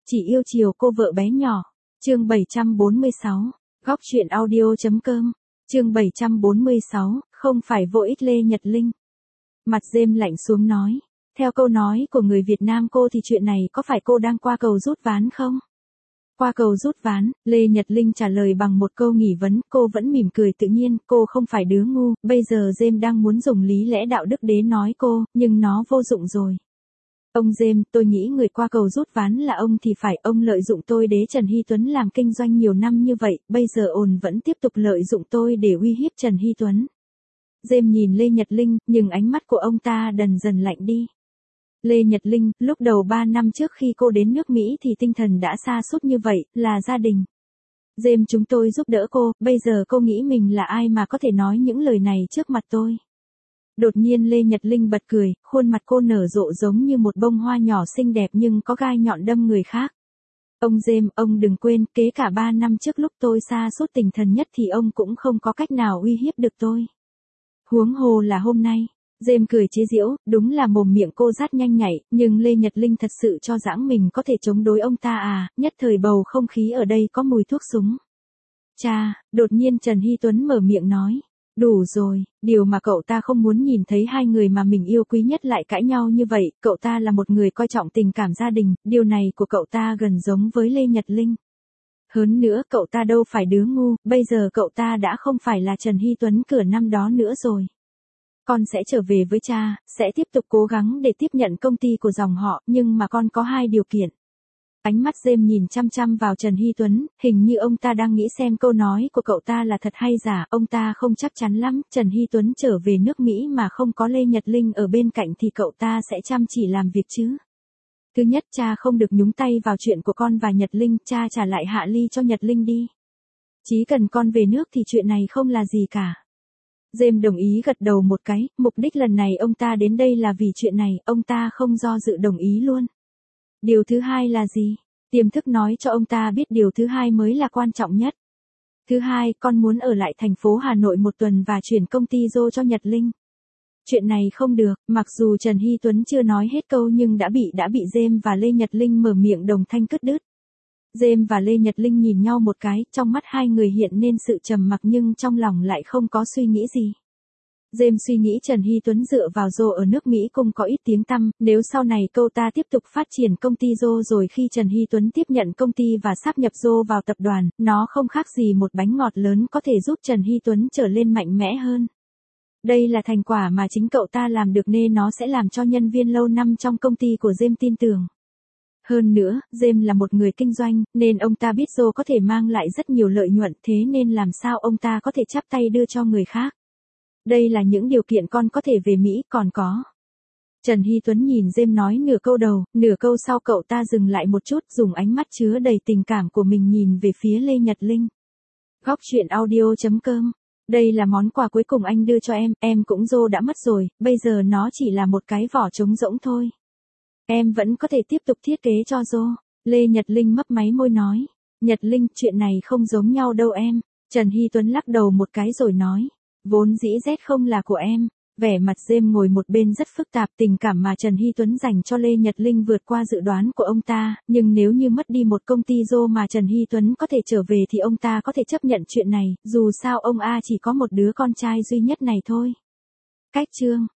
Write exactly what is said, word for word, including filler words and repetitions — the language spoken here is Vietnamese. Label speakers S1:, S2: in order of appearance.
S1: Chỉ yêu chiều cô vợ bé nhỏ. Chương bảy trăm bốn mươi sáu. Góc truyện audio.com. Chương bảy trăm bốn mươi sáu, không phải vô ích Lê Nhật Linh. Mặt Dêm lạnh xuống nói. Theo câu nói của người Việt Nam cô thì chuyện này có phải cô đang qua cầu rút ván không? Qua cầu rút ván, Lê Nhật Linh trả lời bằng một câu nghỉ vấn, cô vẫn mỉm cười tự nhiên, cô không phải đứa ngu, bây giờ Dêm đang muốn dùng lý lẽ đạo đức đế nói cô, nhưng nó vô dụng rồi. Ông Dêm, tôi nghĩ người qua cầu rút ván là ông thì phải, ông lợi dụng tôi đế Trần Hy Tuấn làm kinh doanh nhiều năm như vậy, bây giờ ồn vẫn tiếp tục lợi dụng tôi để uy hiếp Trần Hy Tuấn. Dêm nhìn Lê Nhật Linh, nhưng ánh mắt của ông ta dần dần lạnh đi. Lê Nhật Linh, lúc đầu ba năm trước khi cô đến nước Mỹ thì tinh thần đã sa sút như vậy, là gia đình. Dêm chúng tôi giúp đỡ cô, bây giờ cô nghĩ mình là ai mà có thể nói những lời này trước mặt tôi. Đột nhiên Lê Nhật Linh bật cười, khuôn mặt cô nở rộ giống như một bông hoa nhỏ xinh đẹp nhưng có gai nhọn đâm người khác. Ông Dêm, ông đừng quên, kế cả ba năm trước lúc tôi sa sút tinh thần nhất thì ông cũng không có cách nào uy hiếp được tôi. Huống hồ là hôm nay. Dêm cười chế giễu, đúng là mồm miệng cô rát nhanh nhạy, nhưng Lê Nhật Linh thật sự cho rằng mình có thể chống đối ông ta à, nhất thời bầu không khí ở đây có mùi thuốc súng. Cha, đột nhiên Trần Hy Tuấn mở miệng nói, đủ rồi, điều mà cậu ta không muốn nhìn thấy hai người mà mình yêu quý nhất lại cãi nhau như vậy, cậu ta là một người coi trọng tình cảm gia đình, điều này của cậu ta gần giống với Lê Nhật Linh. Hơn nữa cậu ta đâu phải đứa ngu, bây giờ cậu ta đã không phải là Trần Hy Tuấn cửa năm đó nữa rồi. Con sẽ trở về với cha, sẽ tiếp tục cố gắng để tiếp nhận công ty của dòng họ, nhưng mà con có hai điều kiện. Ánh mắt Dêm nhìn chăm chăm vào Trần Hy Tuấn, hình như ông ta đang nghĩ xem câu nói của cậu ta là thật hay giả, ông ta không chắc chắn lắm, Trần Hy Tuấn trở về nước Mỹ mà không có Lê Nhật Linh ở bên cạnh thì cậu ta sẽ chăm chỉ làm việc chứ. Thứ nhất, cha không được nhúng tay vào chuyện của con và Nhật Linh, cha trả lại Hạ Ly cho Nhật Linh đi. Chỉ cần con về nước thì chuyện này không là gì cả. Dêm đồng ý gật đầu một cái, mục đích lần này ông ta đến đây là vì chuyện này, ông ta không do dự đồng ý luôn. Điều thứ hai là gì? Tiềm thức nói cho ông ta biết điều thứ hai mới là quan trọng nhất. Thứ hai, con muốn ở lại thành phố Hà Nội một tuần và chuyển công ty Dô cho Nhật Linh. Chuyện này không được, mặc dù Trần Hy Tuấn chưa nói hết câu nhưng đã bị đã bị Dêm và Lê Nhật Linh mở miệng đồng thanh cắt đứt. Dêm và Lê Nhật Linh nhìn nhau một cái, trong mắt hai người hiện nên sự trầm mặc nhưng trong lòng lại không có suy nghĩ gì. Dêm suy nghĩ Trần Hy Tuấn dựa vào Dô ở nước Mỹ cũng có ít tiếng tăm, nếu sau này câu ta tiếp tục phát triển công ty Dô rồi khi Trần Hy Tuấn tiếp nhận công ty và sáp nhập Dô vào tập đoàn, nó không khác gì một bánh ngọt lớn có thể giúp Trần Hy Tuấn trở lên mạnh mẽ hơn. Đây là thành quả mà chính cậu ta làm được nên nó sẽ làm cho nhân viên lâu năm trong công ty của Dêm tin tưởng. Hơn nữa, Dêm là một người kinh doanh, nên ông ta biết Dô có thể mang lại rất nhiều lợi nhuận, thế nên làm sao ông ta có thể chắp tay đưa cho người khác. Đây là những điều kiện con có thể về Mỹ, còn có. Trần Hy Tuấn nhìn Dêm nói nửa câu đầu, nửa câu sau cậu ta dừng lại một chút, dùng ánh mắt chứa đầy tình cảm của mình nhìn về phía Lê Nhật Linh. Góc truyện audio.com. Đây là món quà cuối cùng anh đưa cho em, em cũng Dô đã mất rồi, bây giờ nó chỉ là một cái vỏ trống rỗng thôi. Em vẫn có thể tiếp tục thiết kế cho Dô. Lê Nhật Linh mấp máy môi nói. Nhật Linh, chuyện này không giống nhau đâu em. Trần Hy Tuấn lắc đầu một cái rồi nói. Vốn dĩ Z không là của em. Vẻ mặt Dêm ngồi một bên rất phức tạp, tình cảm mà Trần Hy Tuấn dành cho Lê Nhật Linh vượt qua dự đoán của ông ta, nhưng nếu như mất đi một công ty Dô mà Trần Hy Tuấn có thể trở về thì ông ta có thể chấp nhận chuyện này, dù sao ông A chỉ có một đứa con trai duy nhất này thôi. Cách chương